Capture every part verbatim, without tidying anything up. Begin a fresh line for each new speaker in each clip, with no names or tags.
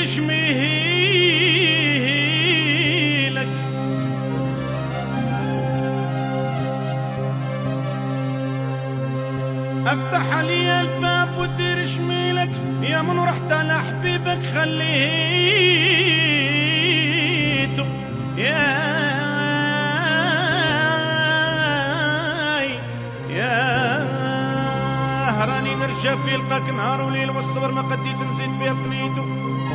ودير شميلك افتح علي الباب ودير شميلك يا من رحت على حبيبك خليته يا راني نرجع في لقاك نهار وليل والصبر ما قديت نزيد فيها فنيتو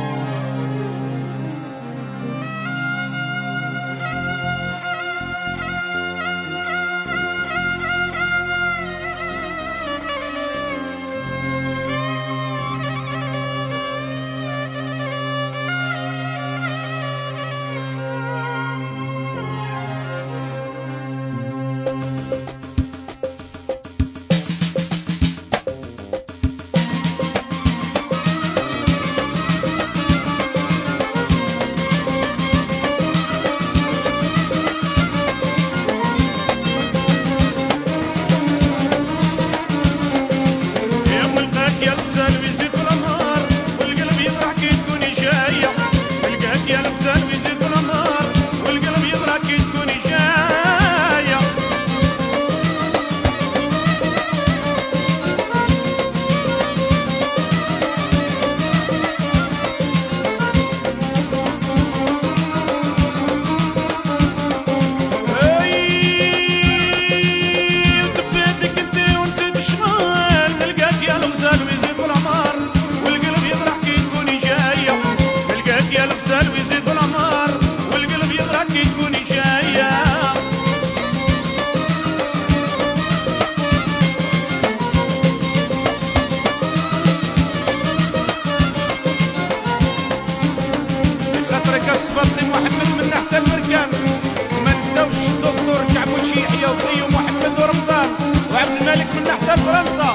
صبرت محمد من نحت المركان وما نساوش الدكتور كعب وشيحية وخيو محمد ورمضان وعبد الملك من نحت فرنسا.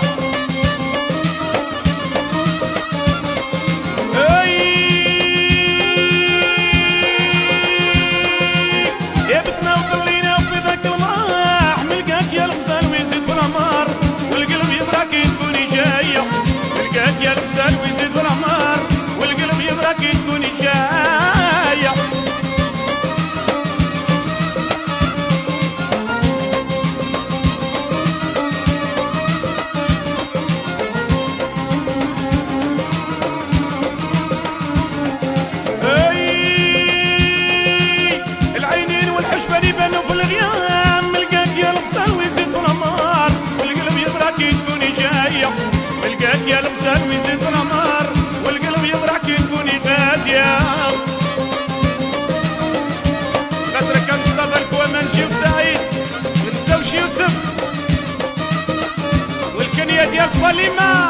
يا بتنا وخلينا وفي ذاك الماح نلقاك يا الغزال ويزيد في العمار والقلب يدراك تكوني جاية نلقاك يا الغزال ويزيد في العمار والقلب يدراك تكوني جاية. يا الغزال ويزيد في العمار والقلب يضرع كي تكوني غادية خاطرك مصطفى الكومانجي وسعيد ونساوش يوسف والكنية ديال فاليما.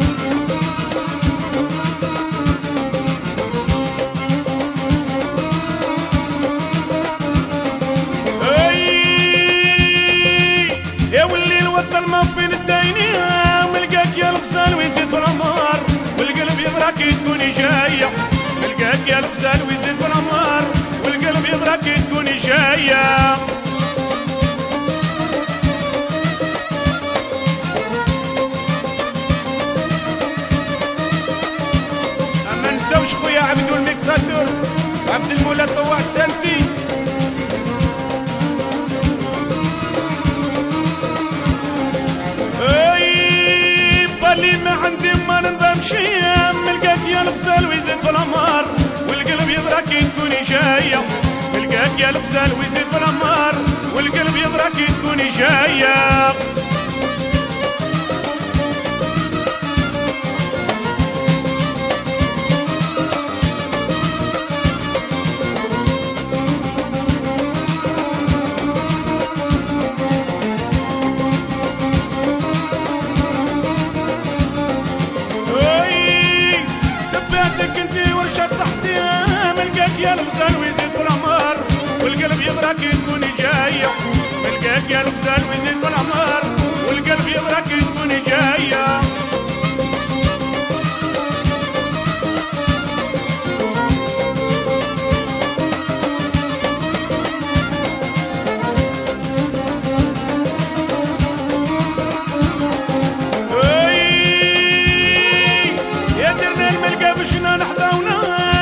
يا ولي الوطن ما فين الداينين يا الغزال ويزيد في العمار والقلب يضرع كي تكوني جاية نلقاك يا الغزال ويزيد في العمار والقلب يضرع كي تكوني جاية. أما نساوش خويا عبدو الميكساتور وعبد المولى طوع السالتي اللي ما عندي ما نندمش نلقاك يا الغزال ويزيد في العمار والقلب يضرع كي تكوني جاية نلقاك يا الغزال ويزيد في العمار والقلب يضرع كي تكوني جاية. يا الغزال ويزيد في العمار والقلب يضرع كي تكوني جاية نلقاك يا الغزال ويزيد في العمار والقلب يضرع كي تكوني جاية. يا درنا الملقى بشنا نحظاونا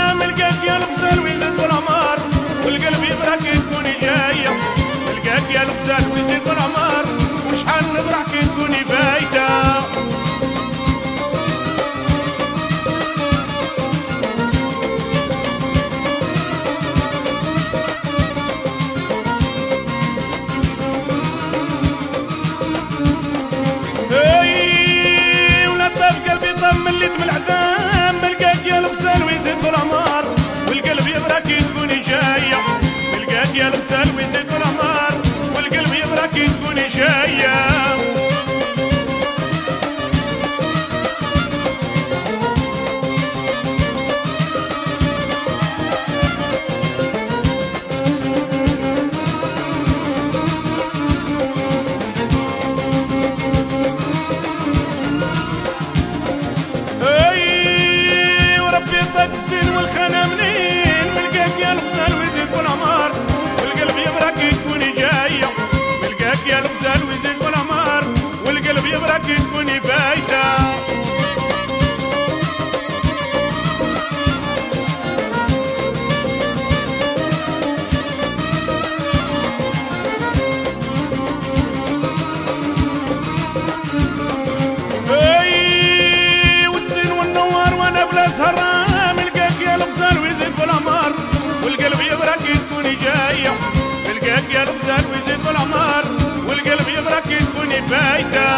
شايع. تلقاك يا الغزال ويزيد العمر والقلب يضرك تكوني فايته.